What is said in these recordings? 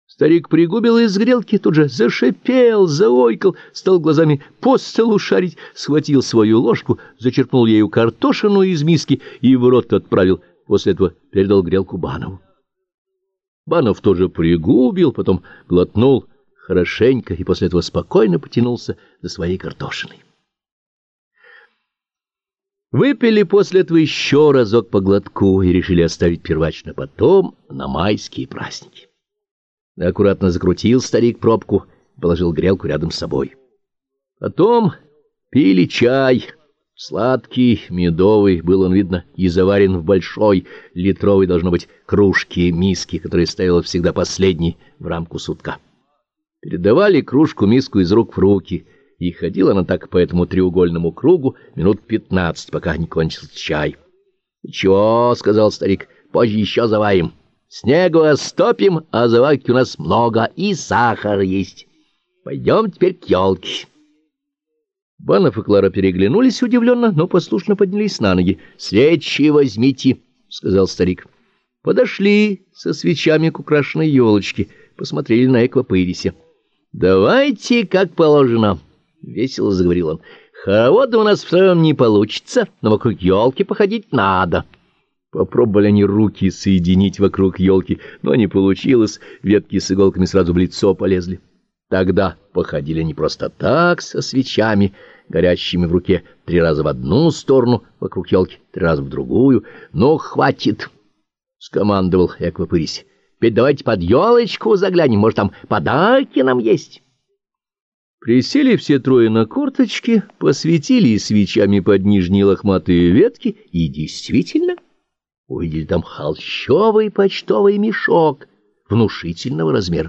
Старик пригубил из грелки, тут же зашипел, заойкал, стал глазами по столу шарить, схватил свою ложку, зачерпнул ею картошину из миски и в рот отправил. После этого передал грелку Банову. Банов тоже пригубил, потом глотнул хорошенько и после этого спокойно потянулся за своей картошиной. Выпили после этого еще разок по глотку и решили оставить первачно потом, на майские праздники. Аккуратно закрутил старик пробку и положил грелку рядом с собой. Потом пили чай. Сладкий, медовый, был он, видно, и заварен в большой, литровой, должно быть, кружке миски, которая стояла всегда последней в рамку сутка. Передавали кружку-миску из рук в руки, и ходила она так по этому треугольному кругу минут 15, пока не кончился чай. — Чего? — сказал старик, — позже еще заварим. Снегу остопим, а заварки у нас много, и сахар есть. Пойдем теперь к елке. Банов и Клара переглянулись удивленно, но послушно поднялись на ноги. — Свечи возьмите, — сказал старик. Подошли со свечами к украшенной елочке, посмотрели на Эквапырисе. — Давайте, как положено, — весело заговорил он. — Хоровода у нас втроем не получится, но вокруг елки походить надо. Попробовали они руки соединить вокруг елки, но не получилось, ветки с иголками сразу в лицо полезли. Тогда походили не просто так, со свечами, горящими в руке, 3 раза в одну сторону вокруг елки, 3 раза в другую. — Ну, хватит, — скомандовал Эквапырис. — Теперь давайте под елочку заглянем, может, там подарки нам есть. Присели все трое на корточки, посветили свечами под нижние лохматые ветки, и действительно увидели там холщовый почтовый мешок внушительного размера.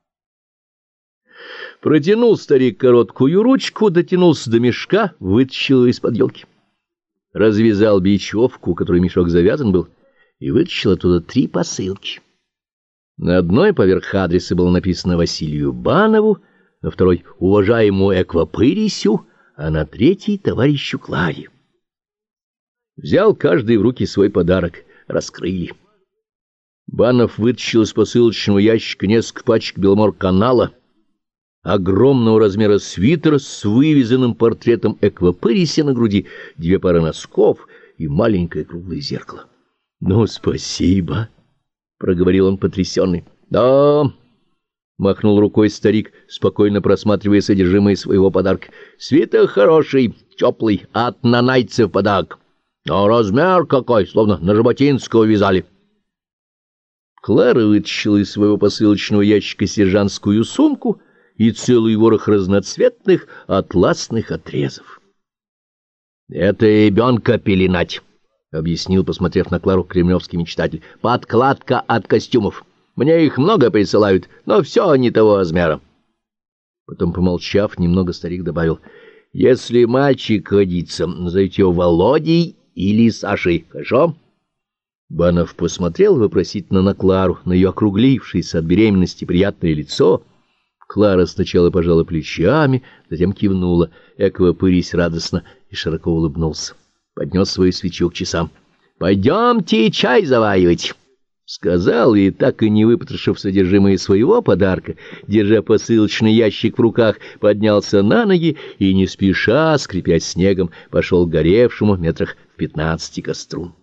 Протянул старик короткую ручку, дотянулся до мешка, вытащил его из-под елки. Развязал бечевку, которой мешок завязан был, и вытащил оттуда 3 посылки. На одной поверх адреса было написано Василию Банову, на второй — уважаемому Эквапырисю, а на третьей — товарищу Кларе. Взял каждый в руки свой подарок, раскрыли. Банов вытащил из посылочного ящика несколько пачек Беломор-канала, огромного размера свитер с вывязанным портретом Эквапыриса на груди, 2 пары носков и маленькое круглое зеркало. — Ну, спасибо, — проговорил он потрясенный. — Да, — махнул рукой старик, спокойно просматривая содержимое своего подарка. — Свитер хороший, теплый, от нанайцев подарок. Но размер какой, словно на Жаботинского вязали. Клара вытащила из своего посылочного ящика сержантскую сумку и целый ворох разноцветных атласных отрезов. — Это ребенка пеленать, — объяснил, посмотрев на Клару, кремлевский мечтатель. — Подкладка от костюмов. Мне их много присылают, но все не того размера. Потом, помолчав, немного старик добавил: — Если мальчик родится, назовите его Володей или Сашей, хорошо? Банов посмотрел вопросительно на Клару, на ее округлившееся от беременности приятное лицо. Клара сначала пожала плечами, затем кивнула. Эквапырис радостно и широко улыбнулся. Поднес свою свечу к часам. — Пойдемте чай заваривать, — сказал, и, так и не выпотрошив содержимое своего подарка, держа посылочный ящик в руках, поднялся на ноги и, не спеша, скрипя снегом, пошел к горевшему метрах в 15 костру.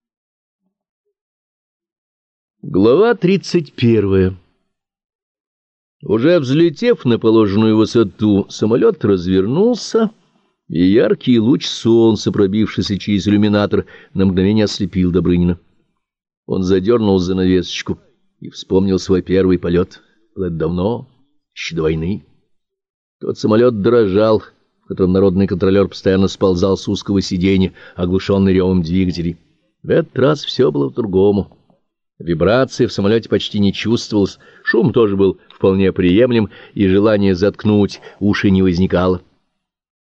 Глава 31. Уже взлетев на положенную высоту, самолет развернулся, и яркий луч солнца, пробившийся через иллюминатор, на мгновение ослепил Добрынина. Он задернул занавесочку и вспомнил свой первый полет. Было это давно, еще до войны. Тот самолет дрожал, в котором народный контролер постоянно сползал с узкого сиденья, оглушенный ревом двигателей. В этот раз все было по-другому. Вибрации в самолете почти не чувствовалось, шум тоже был вполне приемлем, и желание заткнуть уши не возникало.